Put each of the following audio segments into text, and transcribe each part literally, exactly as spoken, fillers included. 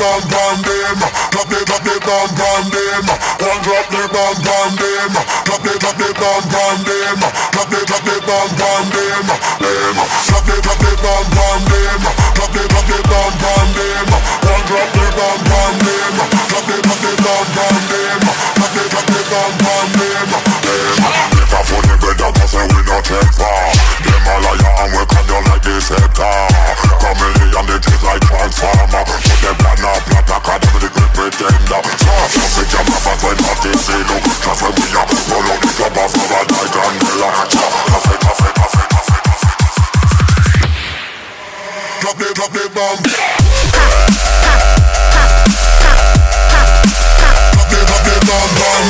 bomb bomb them. Drop the drop the bomb bomb them. One drop the bomb bomb them. Drop the drop the bomb bomb them. Drop the drop the bomb bomb them. Them. Drop the drop the bomb bomb them. Drop the drop the bomb bomb them. One drop the bomb bomb them. Drop the drop the bomb bomb them. Drop the drop the bomb bomb them. Them. If I put the bread up, I say we not take far. Them a liar and we can do like this scepter. Chameleon they taste like transformer. Put them plan up, plot a card with the great pretender. So, so we jam up and when not this say no. Just when we are roll out the club off of a night and miller. So, coffee, coffee, coffee, coffee, coffee. Drop the, drop the bomb. Drop the, drop the bomb bomb.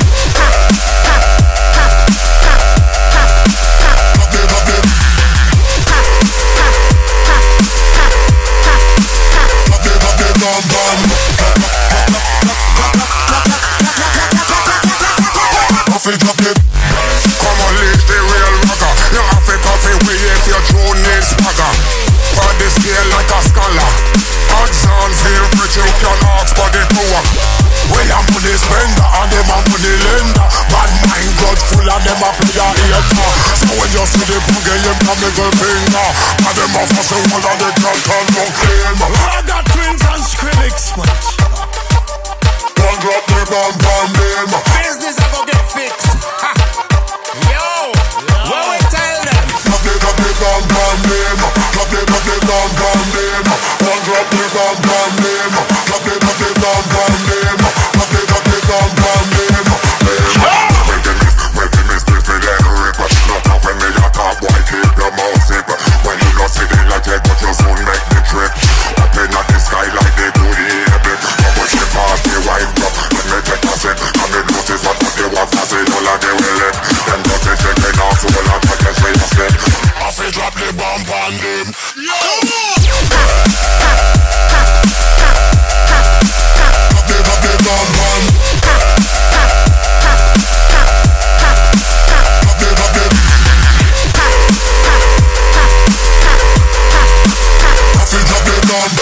Coffee drop it. Come on, leave the real rocker. You have to coffee we if your true name swagger. On the scale like a scholar. Odds on feel rich you can ask for the power. Well I'm money spender and them a money lender. Bad mind God full of them a play a hater. So when you see the boogie you can middle finger. And them a fuss and one of the can't turn no claim. I got twins and Skrillex much. One drop the bomb bomb them. Business I go get fixed. Ha. Yo, what we tell them? Drop the drop the bomb bomb them. Drop the drop the bomb bomb them. One drop the bomb bomb them. Drop the drop the bomb bomb them. Drop the drop the bomb bomb them. Make them miss, make them miss this with that rip. Not up when me a top boy keep your mouth zip. When you not see the light but you soon make the trip. Up in the sky like they do the air. Bubble ship past the white drop. Let me take a sip. And me notice what they want to say. All of they will let them just be checking out. So all of them say a slip. I say drop the bomb on them. Yo! Drop the, drop the bomb bomb. Drop the, drop the. I say drop the bomb.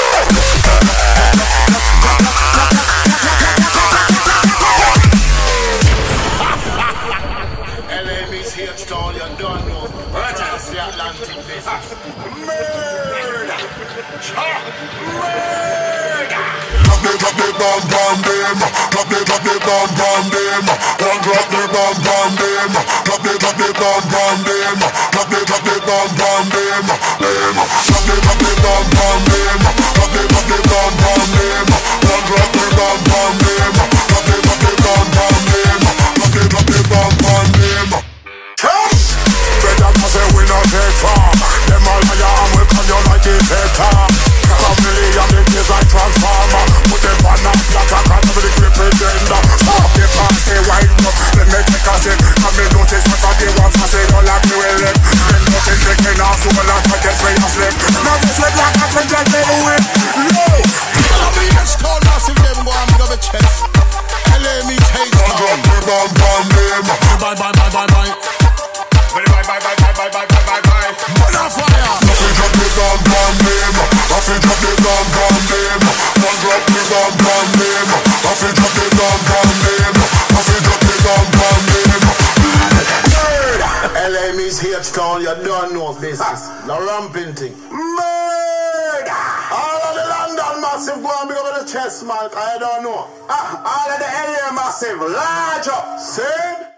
L A M's here, Stone, you don't know. Right out the Atlantic business. Murder! Ah, murder! Drop the, drop the bomb bomb them. Drop the, drop the bomb bomb them. One drop the bomb bomb them. Drop the, drop the bomb bomb them. Drop the, drop the bomb bomb them. Them. Drop the, drop the bomb bomb them. Drop the, drop the bomb bomb them. One drop the bomb bomb them. Drop the, drop the bomb bomb them. Drop the, drop the bomb bomb them. Better to say we not take far. Them all liar and we can you like it better. Chameleon they taste like transformer. Put them on a black a cat with the great pretender. Stop the party wind up. Let me take a sip. And me notice what I do want to say. Don't like me well left. Then nothing taking off. So like I get me a slip. Now this look like I can get me away. No. I'll be a stone massive them go and big up a chest. L A me take One drop the bomb bomb them. Bye bye bye bye bye. Bye bye bye bye bye bye bye bye bye bye. Bonfire. Coffee drop the bomb bomb them. Coffee drop the bomb bomb them. One drop the bomb bomb them. Coffee drop the bomb bomb them. Coffee drop the bomb bomb them. L A M's here, Stone, you don't know business. No ramping thing. Murder! All of the London massive go and big up the chest, man. I don't know. Ah, all of the L A massive, large up. See?